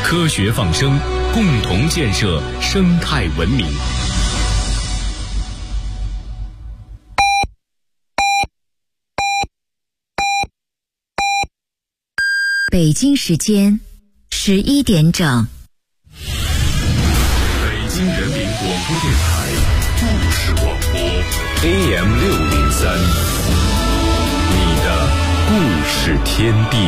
科学放声，共同建设生态文明。 北京时间11点整。 北京人民广播电台故事广播 AM603，你的故事天地。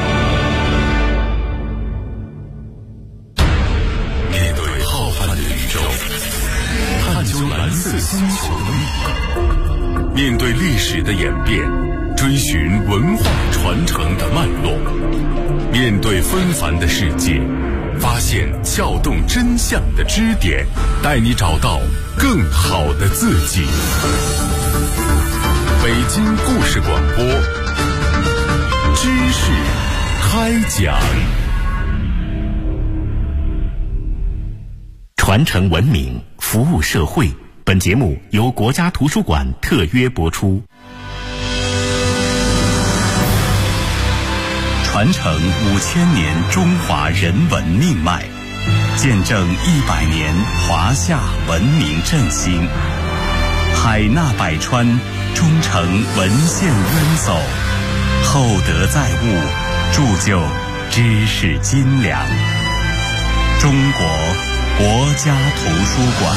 面对浩瀚的宇宙，探究蓝色星球的密码；面对历史的演变，追寻文化传承的脉络；面对纷繁的世界，发现撬动真相的支点，带你找到更好的自己。北京故事广播，知识开讲，传承文明，服务社会。本节目由国家图书馆特约播出。传承5000年中华人文命脉，见证100年华夏文明振兴。海纳百川，忠诚文献渊走，厚德载物，铸就知识斤两。中国国家图书馆。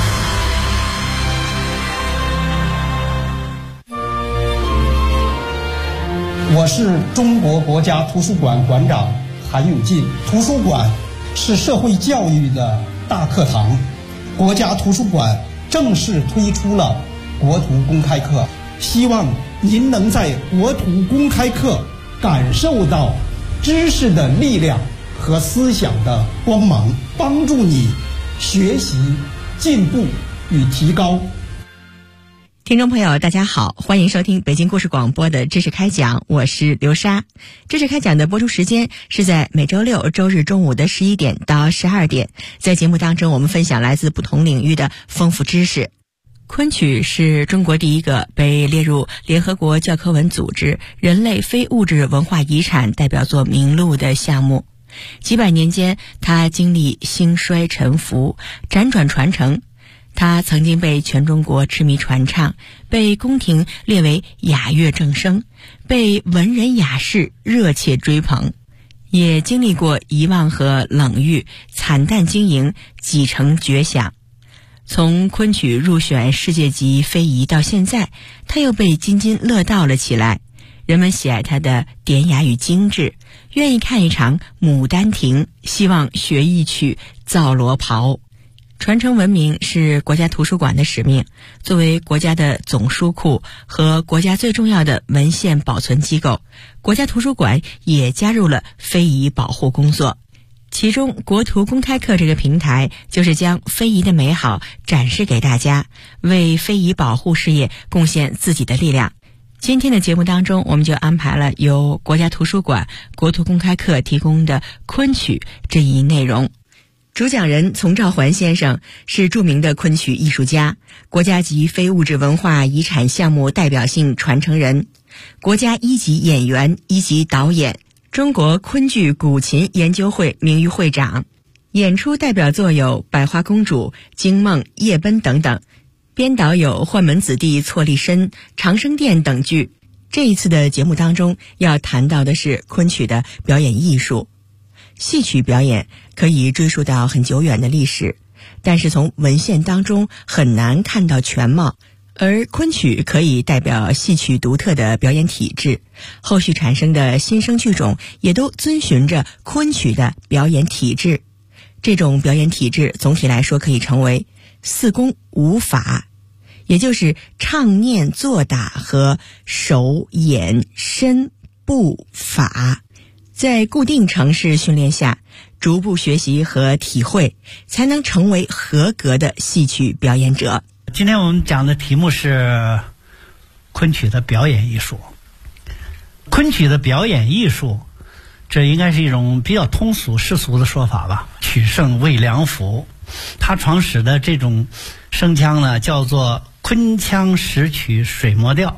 我是中国国家图书馆馆长韩永进。图书馆是社会教育的大课堂，国家图书馆正式推出了国图公开课，希望您能在国图公开课感受到知识的力量和思想的光芒，帮助你学习、进步与提高。 听众朋友大家好，欢迎收听北京故事广播的知识开讲，我是刘莎。知识开讲的播出时间是在每周六周日中午的11点到12点，在节目当中我们分享来自不同领域的丰富知识。昆曲是中国第一个被列入联合国教科文组织人类非物质文化遗产代表作名录的项目。几百年间，它经历兴衰沉浮，辗转传承。它曾经被全中国痴迷传唱，被宫廷列为雅乐正声，被文人雅士热切追捧，也经历过遗忘和冷遇，惨淡经营，几成绝响。从昆曲入选世界级非遗到现在，它又被津津乐道了起来。人们喜爱它的典雅与精致，愿意看一场《牡丹亭》，希望学一曲《皂罗袍》。传承文明是国家图书馆的使命，作为国家的总书库和国家最重要的文献保存机构，国家图书馆也加入了非遗保护工作。其中国图公开课这个平台就是将非遗的美好展示给大家，为非遗保护事业贡献自己的力量。今天的节目当中，我们就安排了由国家图书馆国图公开课提供的昆曲这一内容。主讲人丛兆环先生是著名的昆曲艺术家，国家级非物质文化遗产项目代表性传承人，国家1级演员、1级导演，中国昆剧古琴研究会名誉会长，演出代表作有《百花公主》、《惊梦》、《夜奔》等等，编导有《宦门子弟错立身》、《长生殿》等剧。这一次的节目当中要谈到的是昆曲的表演艺术。戏曲表演可以追溯到很久远的历史，但是从文献当中很难看到全貌，而昆曲可以代表戏曲独特的表演体制，后续产生的新生剧种也都遵循着昆曲的表演体制。这种表演体制总体来说可以称为4功5法，也就是唱念做打和手眼身步法。在固定程式训练下，逐步学习和体会，才能成为合格的戏曲表演者。 今天我们讲的题目是昆曲的表演艺术。昆曲的表演艺术，这应该是一种比较通俗世俗的说法吧。曲圣魏良辅，他创始的这种声腔呢，叫做昆腔实曲水磨调。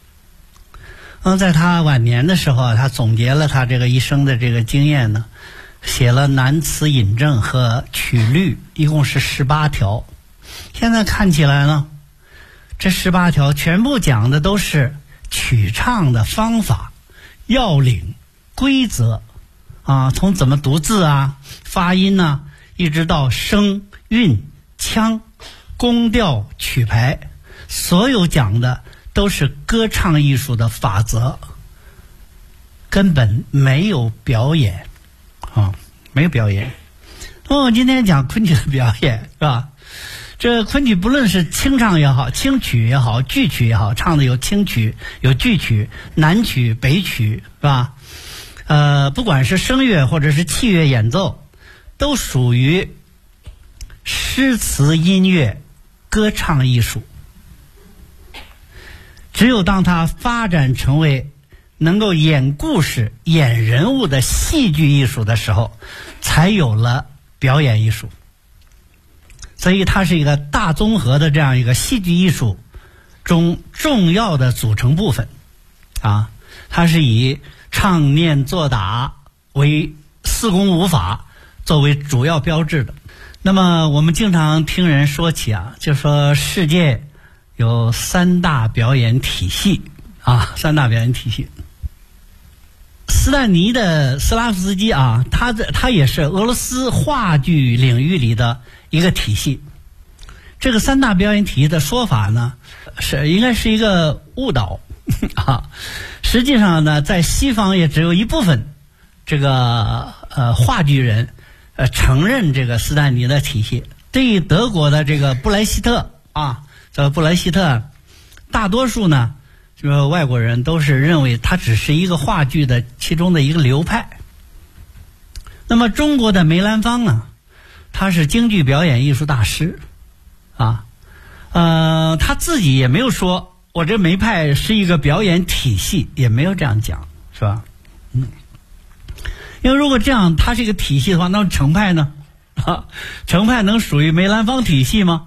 在他晚年的时候，他总结了他这个一生的这个经验呢， 写了难词引证和曲律，一共是18条。现在看起来呢，这18条全部讲的都是曲唱的方法、要领、规则啊，从怎么读字啊、发音啊，一直到声、韵、腔、宫调、曲牌，所有讲的都是歌唱艺术的法则，根本没有表演啊，没有表演。那么我今天讲昆曲的表演，是吧？这昆曲不论是清唱也好，清曲也好，剧曲也好，唱的有清曲、有剧曲、南曲、北曲，是吧？不管是声乐或者是器乐演奏，都属于诗词音乐歌唱艺术。只有当它发展成为能够演故事、演人物的戏剧艺术的时候，才有了表演艺术。所以它是一个大综合的这样一个戏剧艺术中重要的组成部分啊。它是以唱念做打为4功5法作为主要标志的。那么我们经常听人说起啊，就说世界有3大表演体系啊，3大表演体系。斯坦尼的斯拉夫斯基啊，他也是俄罗斯话剧领域里的一个体系。这个3大表演体系的说法呢，应该是一个误导啊。实际上呢，在西方也只有一部分这个话剧人承认这个斯坦尼的体系。对于德国的这个布莱希特啊，这个布莱希特，大多数呢，这个外国人都是认为它只是一个话剧的其中的一个流派。那么中国的梅兰芳呢，他是京剧表演艺术大师啊，他自己也没有说我这梅派是一个表演体系，也没有这样讲，是吧？因为如果这样它是一个体系的话，那程派呢？程派能属于梅兰芳体系吗？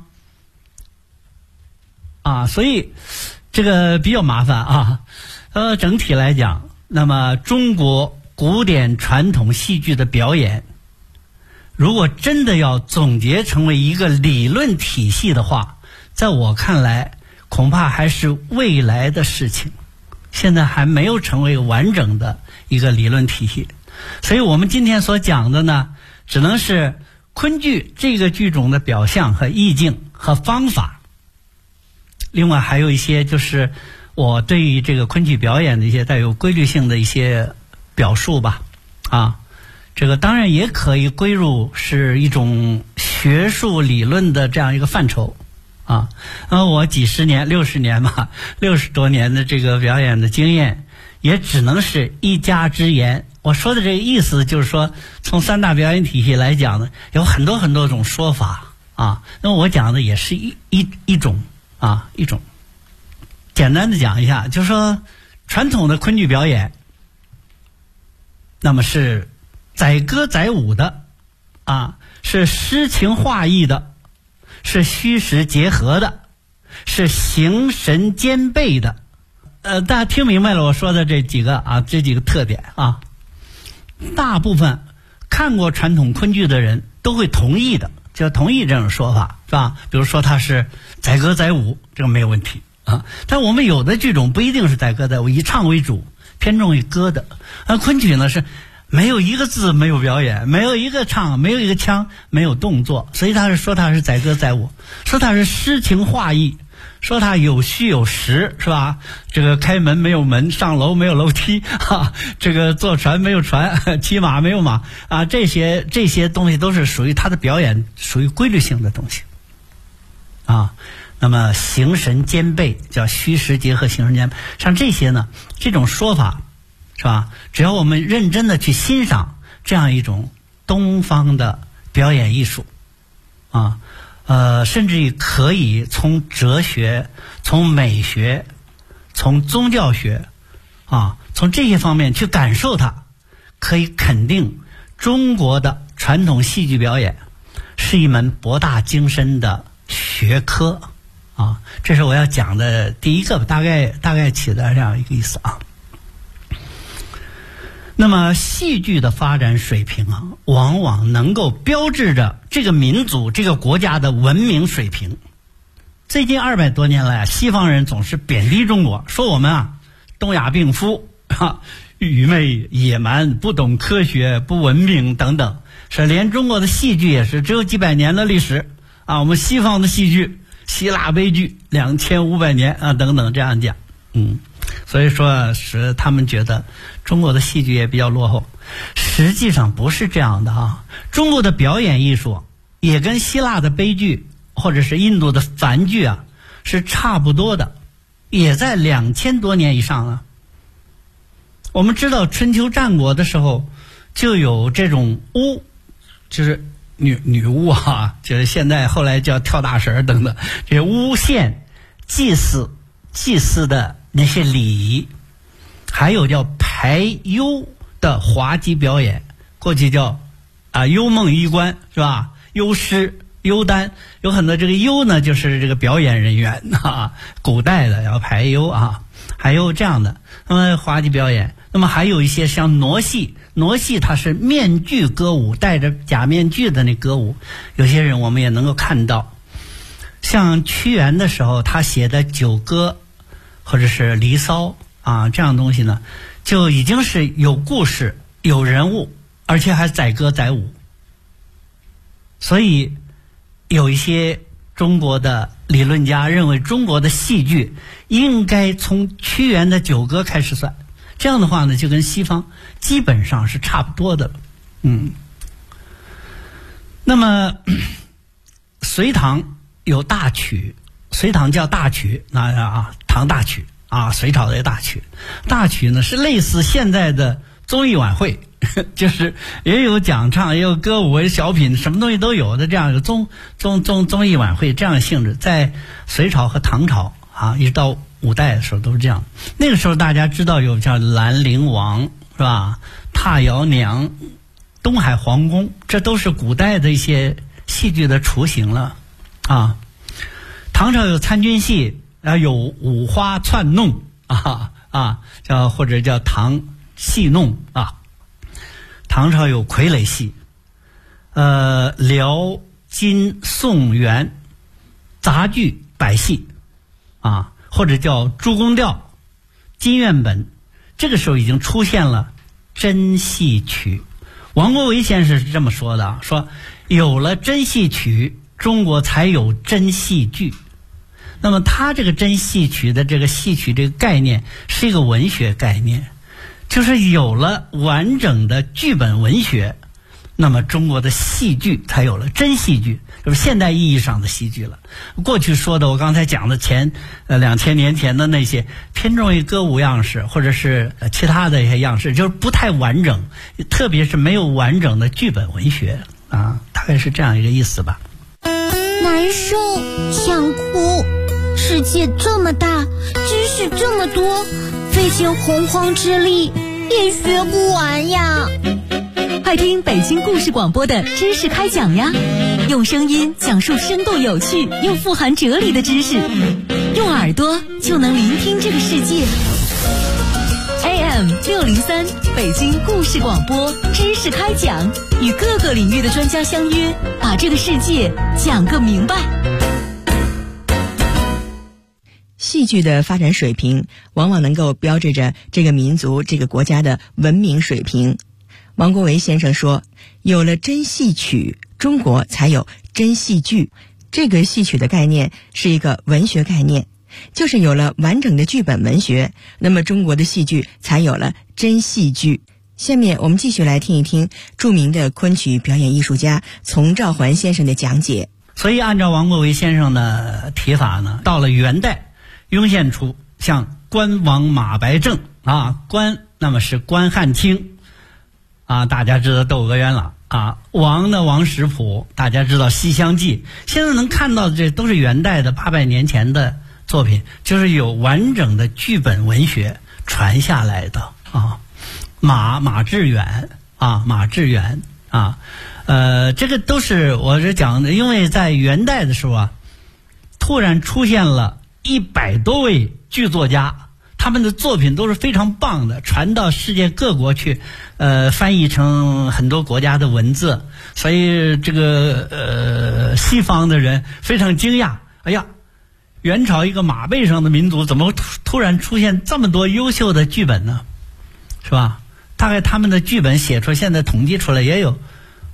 啊，所以这个比较麻烦啊。整体来讲，那么中国古典传统戏剧的表演，如果真的要总结成为一个理论体系的话，在我看来恐怕还是未来的事情，现在还没有成为完整的一个理论体系。所以我们今天所讲的呢，只能是昆剧这个剧种的表象和意境和方法。另外还有一些就是我对于这个昆剧表演的一些带有规律性的一些表述吧。啊，这个当然也可以归入是一种学术理论的这样一个范畴啊。我几十年60年嘛，60多年的这个表演的经验，也只能是一家之言。我说的这个意思就是说，从3大表演体系来讲呢，有很多很多种说法啊。那我讲的也是一种啊，一种。简单的讲一下，就是说传统的昆剧表演，那么是载歌载舞的啊，是诗情画意的，是虚实结合的，是形神兼备的。大家听明白了我说的这几个特点啊。大部分看过传统昆剧的人都会同意的，就同意这种说法，是吧？比如说它是载歌载舞，这个没有问题啊。但我们有的剧种不一定是载歌载舞，以唱为主，偏重于歌的。昆曲呢是没有一个字没有表演，没有一个唱，没有一个腔，没有动作，所以他是说它是载歌载舞，说它是诗情画意，说它有虚有实，是吧？这个开门没有门，上楼没有楼梯这个坐船没有船，骑马没有马啊，这些东西都是属于它的表演，属于规律性的东西啊。那么形神兼备，叫虚实结合，形神兼备，像这些呢，这种说法是吧？只要我们认真的去欣赏这样一种东方的表演艺术啊，甚至于可以从哲学、从美学、从宗教学啊，从这些方面去感受它，可以肯定中国的传统戏剧表演是一门博大精深的学科啊。这是我要讲的第一个大概起的这样一个意思啊。 那么戏剧的发展水平啊，往往能够标志着这个民族、这个国家的文明水平。最近200多年来，西方人总是贬低中国，说我们啊东亚病夫愚昧、野蛮、不懂科学、不文明等等，是连中国的戏剧也是只有几百年的历史啊。我们西方的戏剧，希腊悲剧2500年啊等等这样讲，所以说是他们觉得中国的戏剧也比较落后。实际上不是这样的啊，中国的表演艺术也跟希腊的悲剧或者是印度的梵剧啊是差不多的，也在2000多年以上啊。我们知道春秋战国的时候就有这种巫，就是女巫啊，就是现在后来叫跳大神等等，这巫献祭祀的那些礼仪，还有叫排忧的滑稽表演，过去叫幽梦衣冠是吧？幽师、幽丹，有很多这个幽呢就是这个表演人员啊，古代的要排忧啊，还有这样的。那么滑稽表演，那么还有一些像傩戏它是面具歌舞，戴着假面具的那歌舞，有些人我们也能够看到。像屈原的时候他写的九歌或者是离骚啊，这样东西呢就已经是有故事、有人物，而且还载歌载舞。所以有一些中国的理论家认为中国的戏剧应该从屈原的九歌开始算，这样的话呢就跟西方基本上是差不多的了。那么隋唐有大曲，隋唐叫大曲，唐大曲啊，隋朝的大曲。大曲呢是类似现在的综艺晚会，就是也有讲唱，也有歌舞，也有小品，什么东西都有的这样一个综艺晚会这样的性质，在隋朝和唐朝啊，一直到5代的时候都是这样。那个时候大家知道有叫兰陵王是吧？踏瑶娘、东海皇宫，这都是古代的一些戏剧的雏形了啊。唐朝有参军戏，有五花窜弄叫或者叫唐戏弄啊。唐朝有傀儡戏，辽、金、宋、元杂剧百戏啊，或者叫诸公调、金院本。这个时候已经出现了真戏曲。王国维先生是这么说的，说有了真戏曲，中国才有真戏剧。那么他这个真戏曲的这个戏曲这个概念是一个文学概念，就是有了完整的剧本文学，那么中国的戏剧才有了真戏剧，就是现代意义上的戏剧了。过去说的我刚才讲的2000年前的那些偏重于歌舞样式或者是其他的一些样式，就是不太完整，特别是没有完整的剧本文学啊，大概是这样一个意思吧。 难受，想哭，世界这么大，知识这么多，费尽洪荒之力也学不完呀。 快听北京故事广播的知识开讲呀，用声音讲述生动有趣又富含哲理的知识，用耳朵就能聆听这个世界。AM 603北京故事广播知识开讲，与各个领域的专家相约，把这个世界讲个明白。 戏剧的发展水平往往能够标志着这个民族、这个国家的文明水平。王国维先生说，有了真戏曲，中国才有真戏剧。这个戏曲的概念是一个文学概念，就是有了完整的剧本文学，那么中国的戏剧才有了真戏剧。下面我们继续来听一听著名的昆曲表演艺术家丛兆环先生的讲解。 所以按照王国维先生的提法呢，到了元代涌现出像关王马白正啊，关那么是关汉卿啊，大家知道窦娥冤了啊，王的王实甫，大家知道西厢记。现在能看到的这都是元代的800年前的作品，就是有完整的剧本文学传下来的啊。马致远啊，这个都是我是讲的，因为在元代的时候啊，突然出现了100多位剧作家， 他们的作品都是非常棒的，传到世界各国去，翻译成很多国家的文字，所以这个西方的人非常惊讶，哎呀，元朝一个马背上的民族怎么突然出现这么多优秀的剧本呢？是吧？大概他们的剧本写出，现在统计出来也有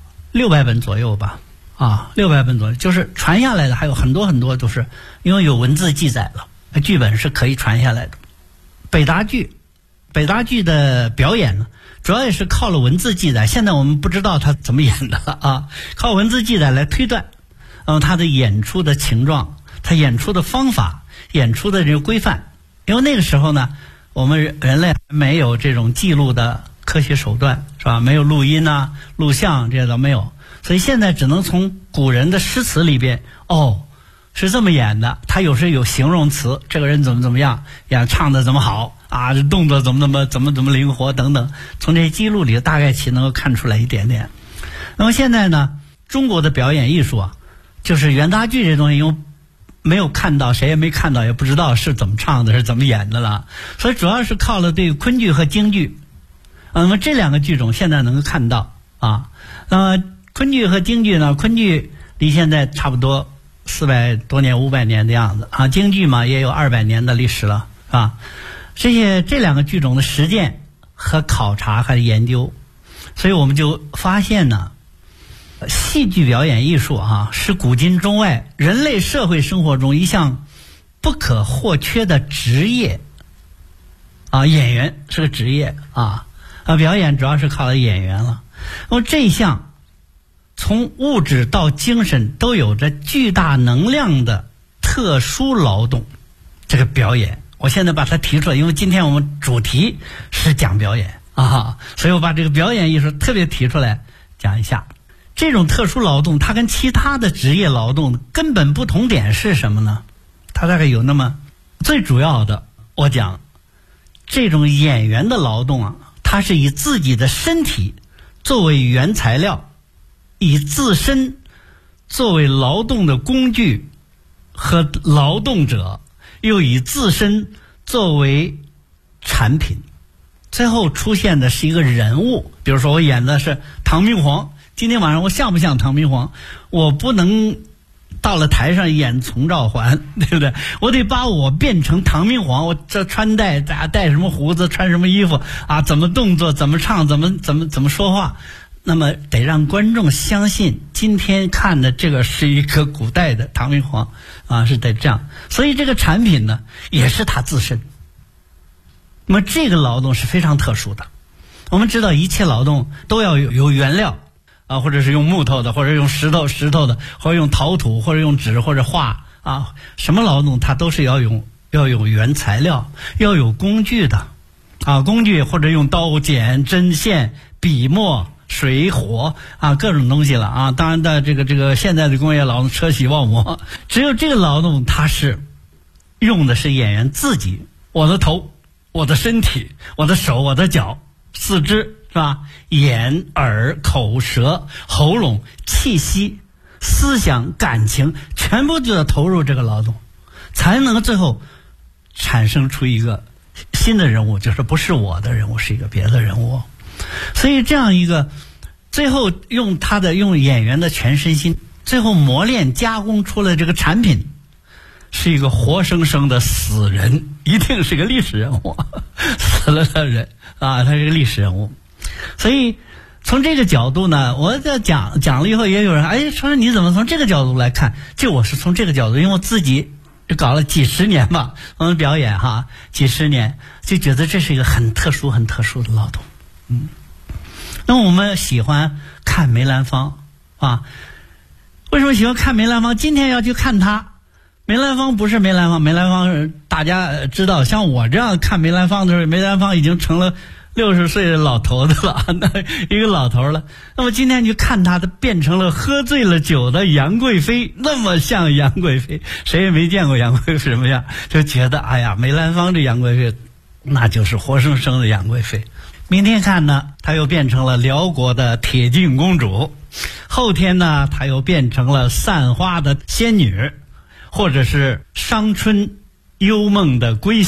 600本左右吧，啊，600本左右，就是传下来的还有很多很多都是因为有文字记载了，剧本是可以传下来的。北大剧的表演呢，主要也是靠了文字记载，现在我们不知道他怎么演的了啊，靠文字记载来推断，他的演出的情状，他演出的方法，演出的这个规范。因为那个时候呢，我们人类没有这种记录的科学手段，是吧？没有录音啊、录像这些都没有，所以现在只能从古人的诗词里边，是这么演的。他有时有形容词，这个人怎么样，唱的怎么好啊，这动作怎么灵活等等，从这些记录里大概其能够看出来一点点。那么现在呢，中国的表演艺术啊，就是元大剧这东西，因为没有看到，谁也没看到，也不知道是怎么唱的，是怎么演的了，所以主要是靠了对昆剧和京剧。那么这两个剧种现在能够看到啊。那么昆剧和京剧呢，昆剧离现在差不多400多年、500年的样子啊，京剧嘛也有200年的历史了啊。这两个剧种的实践和考察和研究，所以我们就发现呢，戏剧表演艺术啊，是古今中外人类社会生活中一项不可或缺的职业啊。演员是个职业啊，表演主要是靠演员了。那么这一项从物质到精神都有着巨大能量的特殊劳动，这个表演，我现在把它提出来，因为今天我们主题是讲表演啊，所以我把这个表演艺术特别提出来讲一下。这种特殊劳动它跟其他的职业劳动根本不同点是什么呢？它大概有那么最主要的，我讲这种演员的劳动啊，它是以自己的身体作为原材料，以自身作为劳动的工具和劳动者，又以自身作为产品，最后出现的是一个人物。比如说我演的是唐明皇，今天晚上我像不像唐明皇？我不能到了台上演从赵桓，对不对？我得把我变成唐明皇，我这穿戴戴什么胡子，穿什么衣服啊，怎么动作，怎么唱，怎么说话，那么得让观众相信今天看的这个是一个古代的唐明皇啊，是得这样。所以这个产品呢也是他自身。那么这个劳动是非常特殊的。我们知道一切劳动都要有原料啊，或者是用木头的，或者用石头的，或者用陶土，或者用纸，或者画啊，什么劳动它都是要有原材料，要有工具的啊，工具或者用刀剪针线笔墨水火啊，各种东西了啊。当然的，这个现在的工业劳动车洗忘磨，只有这个劳动它是用的是演员自己，我的头，我的身体，我的手，我的脚，四肢，是吧？眼耳口舌喉咙气息思想感情全部就要投入这个劳动，才能最后产生出一个新的人物，就是不是我的人物，是一个别的人物。所以这样一个最后用演员的全身心，最后磨练加工出了这个产品，是一个活生生的死人，一定是个历史人物，死了的人啊，他是个历史人物。所以从这个角度呢，我在讲了以后，也有人说你怎么从这个角度来看？就我是从这个角度，因为我自己搞了几十年吧，表演哈，几十年，就觉得这是一个很特殊的劳动。那我们喜欢看梅兰芳啊，为什么喜欢看梅兰芳？今天要去看他。梅兰芳不是梅兰芳，梅兰芳大家知道，像我这样看梅兰芳的时候，梅兰芳已经成了60岁的老头子了，那一个老头了。那么今天去看他变成了喝醉了酒的杨贵妃，那么像杨贵妃，谁也没见过杨贵妃什么样，就觉得哎呀，梅兰芳这杨贵妃那就是活生生的杨贵妃。明天看呢，她又变成了辽国的铁镜公主，后天呢，她又变成了散花的仙女，或者是伤春幽梦的闺秀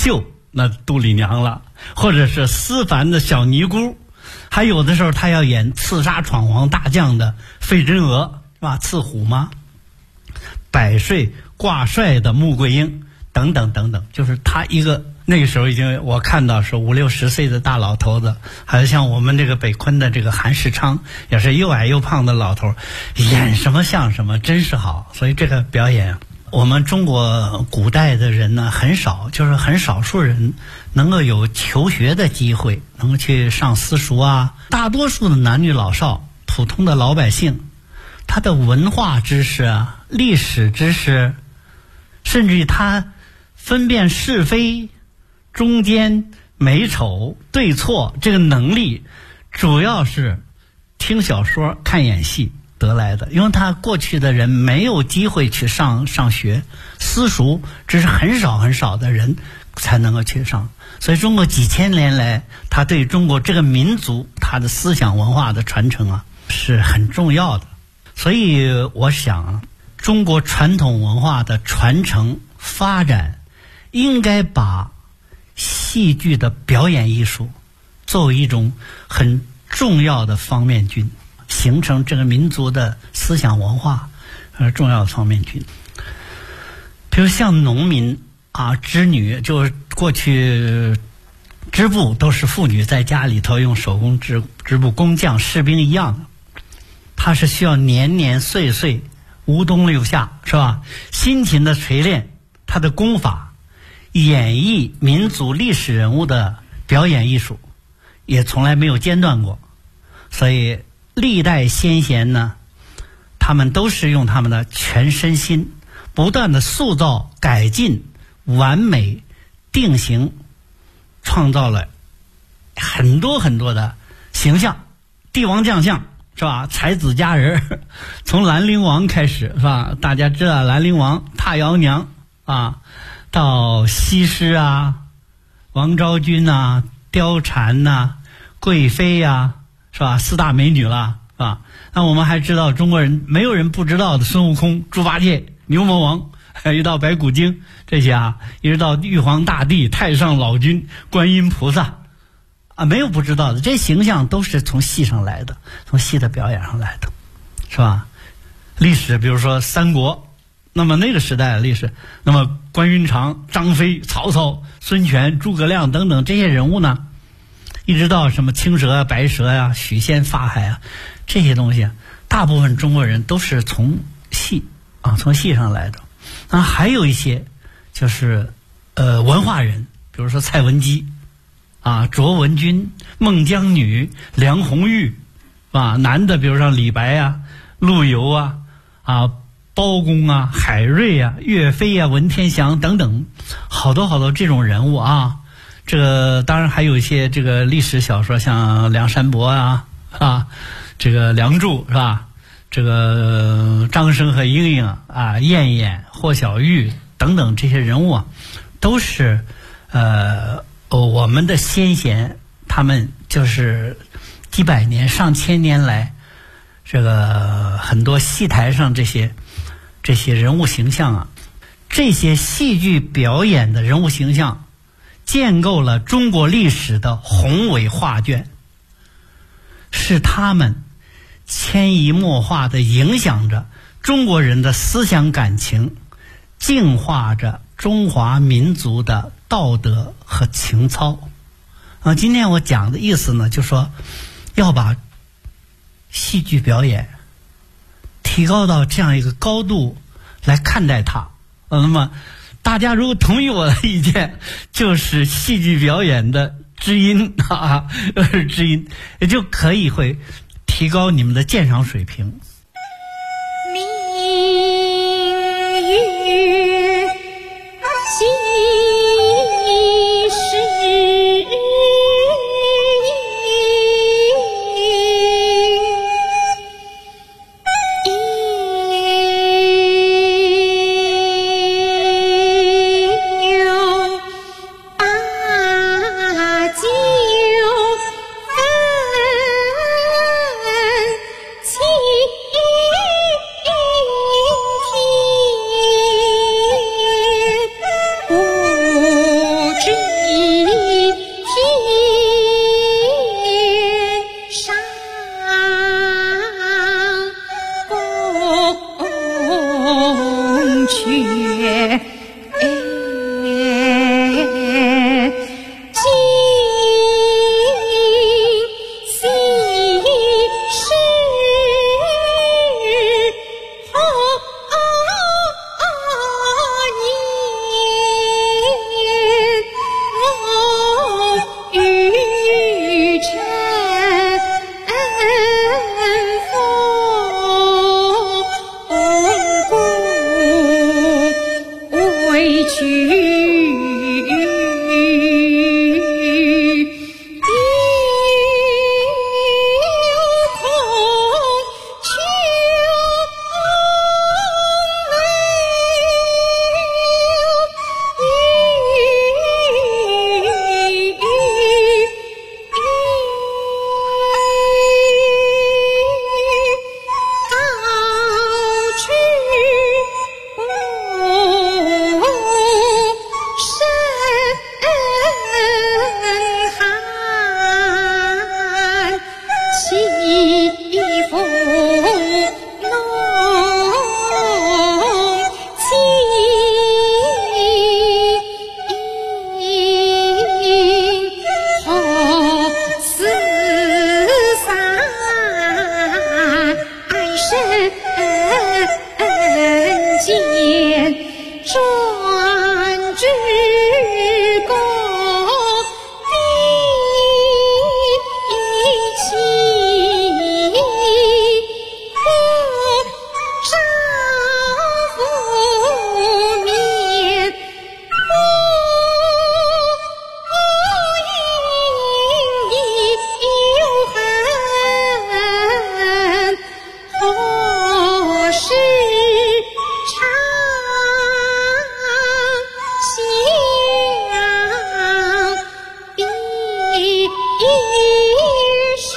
那杜丽娘了，或者是思凡的小尼姑，还有的时候他要演刺杀闯王大将的费贞娥，是吧？刺虎吗？百岁挂帅的穆桂英等等等等，就是他一个那个时候已经我看到是50、60岁的大老头子，还有像我们这个北昆的这个韩世昌，也是又矮又胖的老头，演什么像什么，真是好。所以这个表演，我们中国古代的人呢很少，就是很少数人能够有求学的机会，能够去上私塾啊。大多数的男女老少，普通的老百姓，他的文化知识啊、历史知识，甚至于他分辨是非、中间、美丑、对错这个能力，主要是听小说、看演戏得来的。因为他过去的人没有机会去上学，私塾只是很少很少的人才能够去上。所以中国几千年来，他对中国这个民族他的思想文化的传承啊是很重要的。所以我想，中国传统文化的传承发展应该把戏剧的表演艺术作为一种很重要的方面军，形成这个民族的思想文化重要的方面军。比如像农民啊、织女，就是过去织布都是妇女在家里头用手工织布，工匠、士兵一样的，他是需要年年岁岁无冬六夏，是吧？辛勤的锤炼他的功法，演绎民族历史人物的表演艺术也从来没有间断过。所以历代先贤呢，他们都是用他们的全身心不断的塑造、改进、完美、定型，创造了很多很多的形象，帝王将相，是吧？才子佳人，从兰陵王开始，是吧？大家知道兰陵王、踏瑶娘啊，到西施啊、王昭君啊、貂蝉呐、贵妃呀，是吧？四大美女了，是吧？那我们还知道中国人没有人不知道的孙悟空、猪八戒、牛魔王，一直到白骨精这些啊，一直到玉皇大帝、太上老君、观音菩萨啊，没有不知道的。这形象都是从戏上来的，从戏的表演上来的，是吧？历史比如说三国，那么那个时代的历史，那么关云长、张飞、曹操、孙权、诸葛亮等等这些人物呢，一直到什么青蛇啊、白蛇啊、许仙、法海啊，这些东西大部分中国人都是从戏上来的。那还有一些就是文化人，比如说蔡文姬啊、卓文君、孟姜女、梁红玉啊，男的比如像李白啊、陆游啊、包公啊、海瑞啊、岳飞啊、文天祥等等，好多好多这种人物啊。这个当然还有一些这个历史小说，像梁山伯啊，这个梁祝，是吧？这个张生和莺莺啊、燕燕、霍小玉等等这些人物啊，都是我们的先贤，他们就是几百年、上千年来，这个很多戏台上这些人物形象啊，这些戏剧表演的人物形象，建构了中国历史的宏伟画卷，是他们潜移默化地影响着中国人的思想感情，净化着中华民族的道德和情操。今天我讲的意思呢，就说要把戏剧表演提高到这样一个高度来看待它。那么大家如果同意我的意见，就是戏剧表演的知音知音，也就可以会提高你们的鉴赏水平。 明月几时见专之功第七上覆面何时常相比是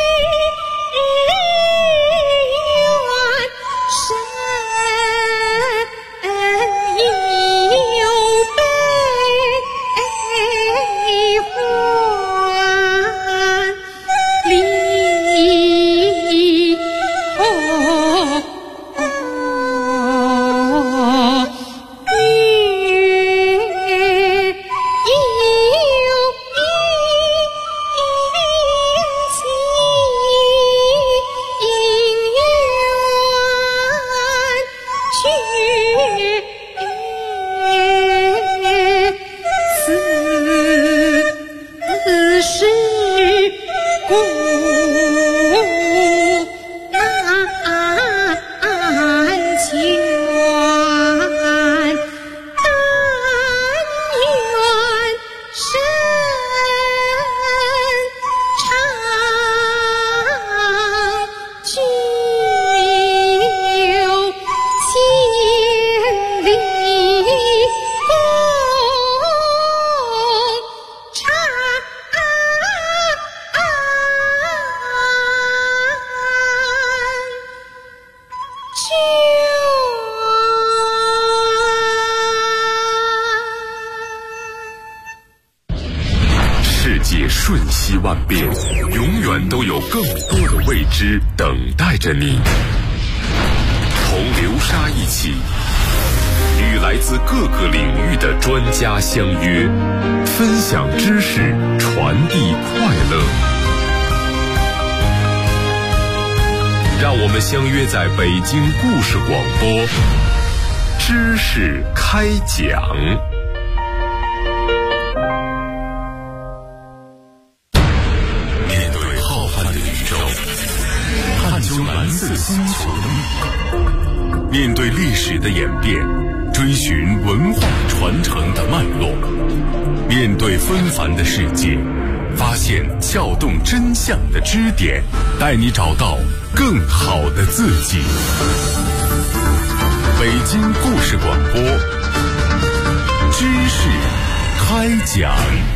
世界瞬息万变，永远都有更多的未知等待着你。同流沙一起，与来自各个领域的专家相约，分享知识，传递快乐。让我们相约在北京故事广播，知识开讲。面对浩瀚的宇宙，探究蓝色星球的秘密，面对历史的演变，追寻文化传承的脉络，面对纷繁的世界，发现撬动真相的支点，带你找到更好的自己。北京故事广播，知识开讲。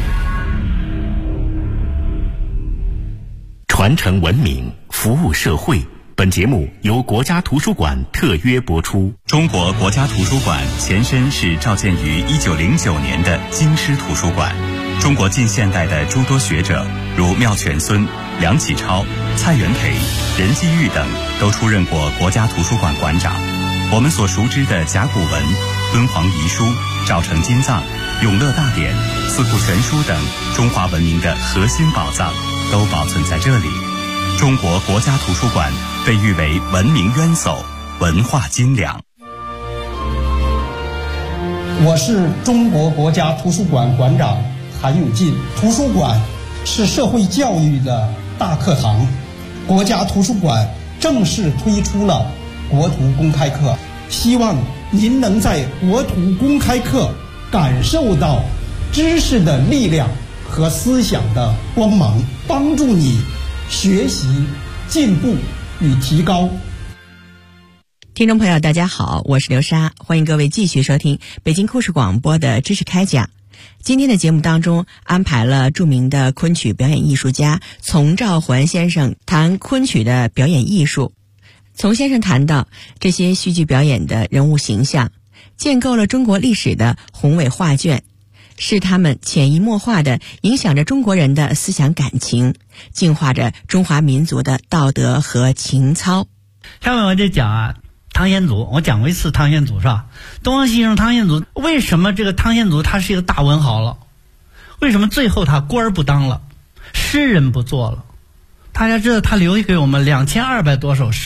传承文明，服务社会。本节目由国家图书馆特约播出。 中国国家图书馆前身是召建于1909年的京师图书馆。中国近现代的诸多学者，如妙泉孙、梁启超、蔡元培、任继玉等，都出任过国家图书馆馆长。我们所熟知的甲骨文、敦煌遗书、赵城金藏、永乐大典、四库全书等中华文明的核心宝藏，都保存在这里。中国国家图书馆被誉为文明渊薮、文化精良。 我是中国国家图书馆馆长韩永进。图书馆是社会教育的大课堂，国家图书馆正式推出了国图公开课，希望您能在国图公开课感受到知识的力量和思想的光芒，帮助你学习、进步与提高。 听众朋友大家好，我是刘莎，欢迎各位继续收听北京故事广播的知识开讲。今天的节目当中安排了著名的昆曲表演艺术家丛兆环先生谈昆曲的表演艺术。丛先生谈到这些戏剧表演的人物形象建构了中国历史的宏伟画卷，是他们潜移默化地影响着中国人的思想感情，净化着中华民族的道德和情操。 下面我就讲汤显祖，我讲过一次汤显祖是吧？东方西生汤显祖，为什么这个汤显祖他是一个大文豪了？为什么最后他官儿不当了，诗人不做了？大家知道他留给我们2200多首诗啊，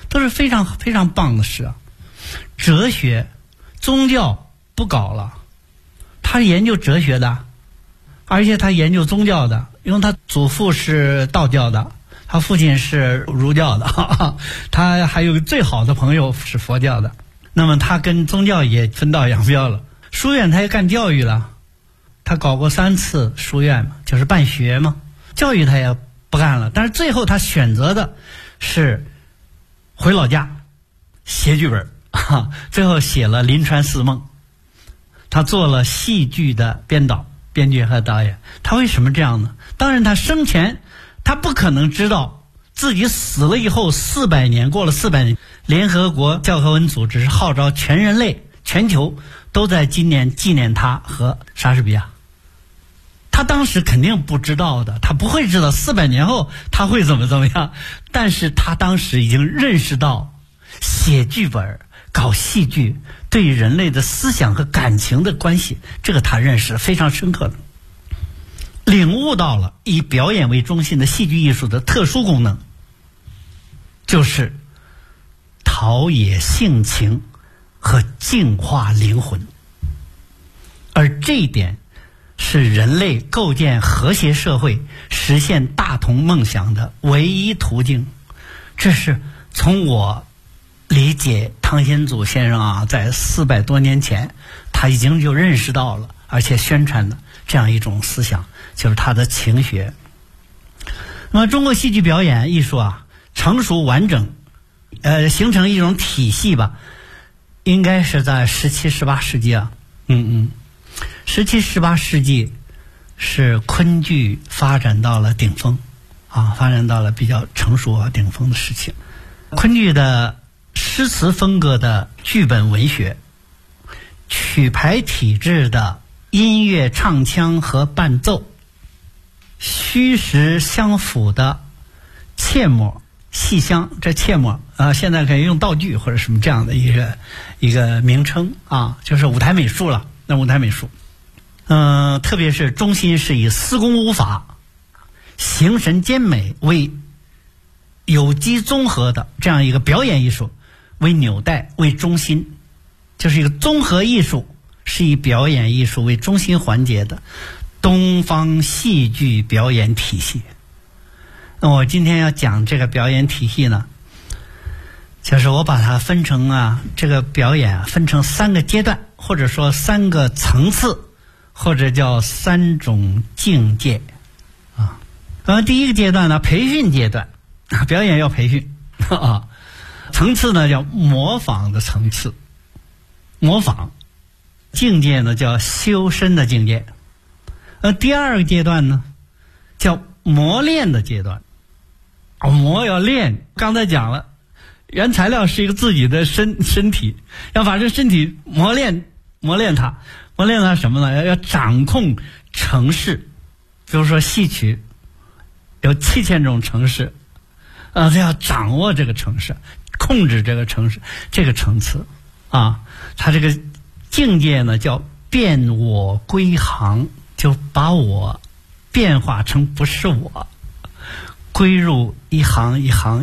都是非常非常棒的事啊。哲学、宗教不搞了，他研究哲学的，而且他研究宗教的，因为他祖父是道教的，他父亲是儒教的，他还有最好的朋友是佛教的，那么他跟宗教也分道扬镳了。书院他也干教育了，他搞过3次书院嘛，就是办学嘛，教育他也不干了，但是最后他选择的是回老家写剧本，最后写了《临川四梦》，他做了戏剧的编导、编剧和导演。他为什么这样呢？当然他生前他不可能知道自己死了以后400年，过了400年，联合国教科文组织是号召全人类全球都在今年纪念他和莎士比亚。他当时肯定不知道的，他不会知道400年后他会怎么样，但是他当时已经认识到写剧本、搞戏剧对人类的思想和感情的关系，这个他认识非常深刻的，领悟到了以表演为中心的戏剧艺术的特殊功能，就是陶冶性情和净化灵魂。而这一点是人类构建和谐社会、实现大同梦想的唯一途径。这是从我理解汤显祖先生啊，在400多年前他已经就认识到了，而且宣传的这样一种思想，就是他的情学。那么中国戏剧表演艺术啊，成熟完整，形成一种体系吧，应该是在17、18世纪啊。17、18世纪是昆剧发展到了顶峰啊，发展到了比较成熟啊顶峰的时期。昆剧的诗词风格的剧本文学，曲牌体制的音乐唱腔和伴奏，虚实相符的切末戏腔，这切末现在可以用道具或者什么这样的一个名称啊，就是舞台美术了。那舞台美术特别是中心是以司功舞法、形神兼美为有机综合的这样一个表演艺术为纽带为中心，就是一个综合艺术，是以表演艺术为中心环节的东方戏剧表演体系。那我今天要讲这个表演体系呢，就是我把它分成这个表演分成3个阶段，或者说3个层次，或者叫3种境界啊。第一个阶段呢，培训阶段，表演要培训啊。层次呢叫模仿的层次，模仿。境界呢叫修身的境界。第2个阶段呢叫磨练的阶段。磨要练，刚才讲了，原材料是一个自己的身体，要把这身体磨练它什么呢？要掌控程式。比如说戏曲有7000种程式，他要掌握这个程式，控制这个程式，这个层次啊。他这个境界呢叫变我归行，就把我变化成不是我，归入一行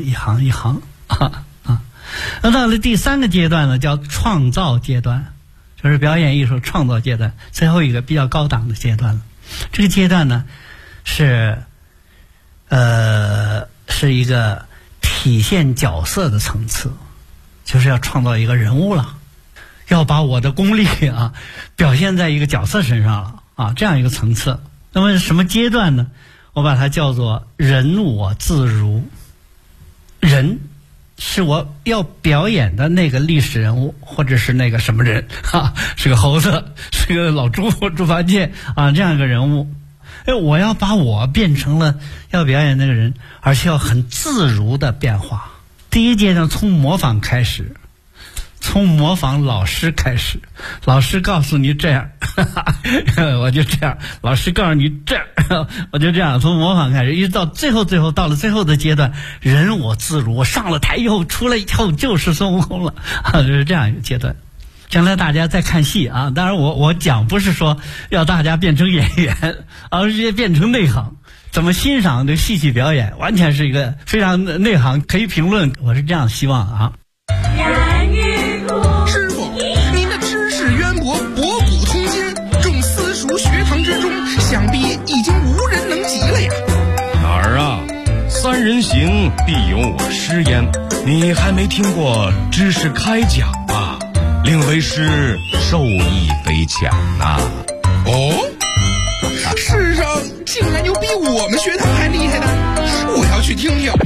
那到了第3个阶段呢，叫创造阶段，就是表演艺术创造阶段，最后一个比较高档的阶段了。这个阶段呢是一个体现角色的层次，就是要创造一个人物了，要把我的功力表现在一个角色身上了这样一个层次。那么什么阶段呢？我把它叫做人我自如。人是我要表演的那个历史人物，或者是那个什么人是个猴子，是个老猪八戒这样一个人物。我要把我变成了要表演那个人，而且要很自如的变化。第一阶段从模仿开始，从模仿老师开始，老师告诉你这样我就这样，老师告诉你这样我就这样，从模仿开始，一直到最后到了最后的阶段，人我自如，我上了台以后出来以后就是孙悟空了就是这样一个阶段。将来大家再看戏当然我讲不是说要大家变成演员，而是变成内行， 怎么欣赏这个戏曲表演，完全是一个非常内行，可以评论。我是这样希望啊。 师傅，您的知识渊博，博古通今，众私塾学堂之中，想必已经无人能及了呀。 哪儿啊？三人行，必有我师焉。你还没听过知识开讲啊？令为师受益匪浅呐。 哦，世上竟然有比我们学堂还厉害的，我要去听听。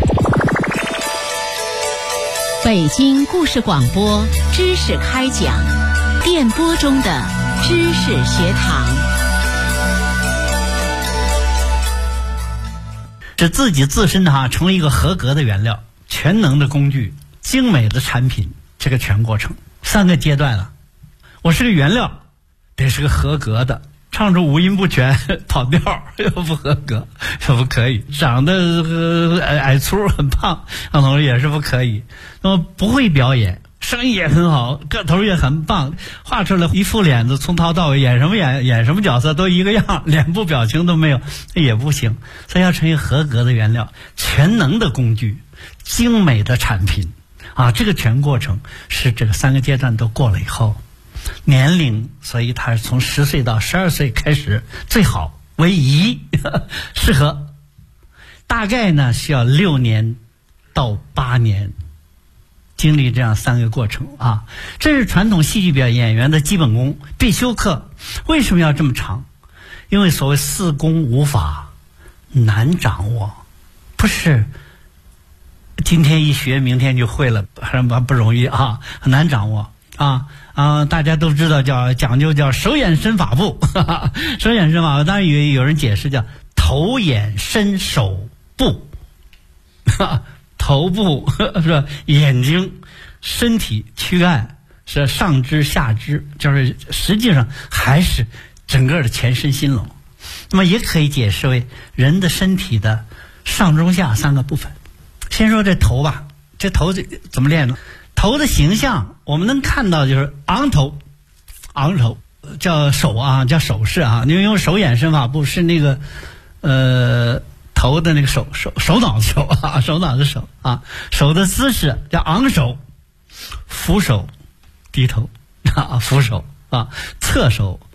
北京故事广播知识开讲，电波中的知识学堂。 使自己自身成为一个合格的原料，全能的工具，精美的产品，这个全过程3个阶段了。我是个原料，得是个合格的，唱出五音不全跑调又不合格又不可以，长得矮粗很胖那同时也是不可以。那么不会表演，声音也很好，个头也很棒，画出来一副脸子从头到尾演什么角色都一个样，脸部表情都没有，也不行。所以要成为合格的原料，全能的工具，精美的产品啊，这个全过程是这个3个阶段都过了以后，年龄，所以他是从10岁到12岁开始最好为宜适合，大概呢需要6年到8年经历这样3个过程啊，这是传统戏剧表演演员的基本功必修课。为什么要这么长？因为所谓4功5法难掌握，不是今天一学明天就会了，很不容易啊，很难掌握啊。大家都知道讲究叫手眼身法步，手眼身法步，当然有人解释叫头眼身手步，头部是眼睛，身体躯干是上肢下肢，就是实际上还是整个的全身心龙。那么也可以解释为人的身体的上中下3个部分。先说这头吧，这头怎么练呢？头的形象我们能看到就是昂头叫手啊，叫手势啊，因为用手眼身法步是那个头的那个手脑的手啊，手脑的手啊，手的姿势叫昂首、俯首、低头啊，俯首啊，侧手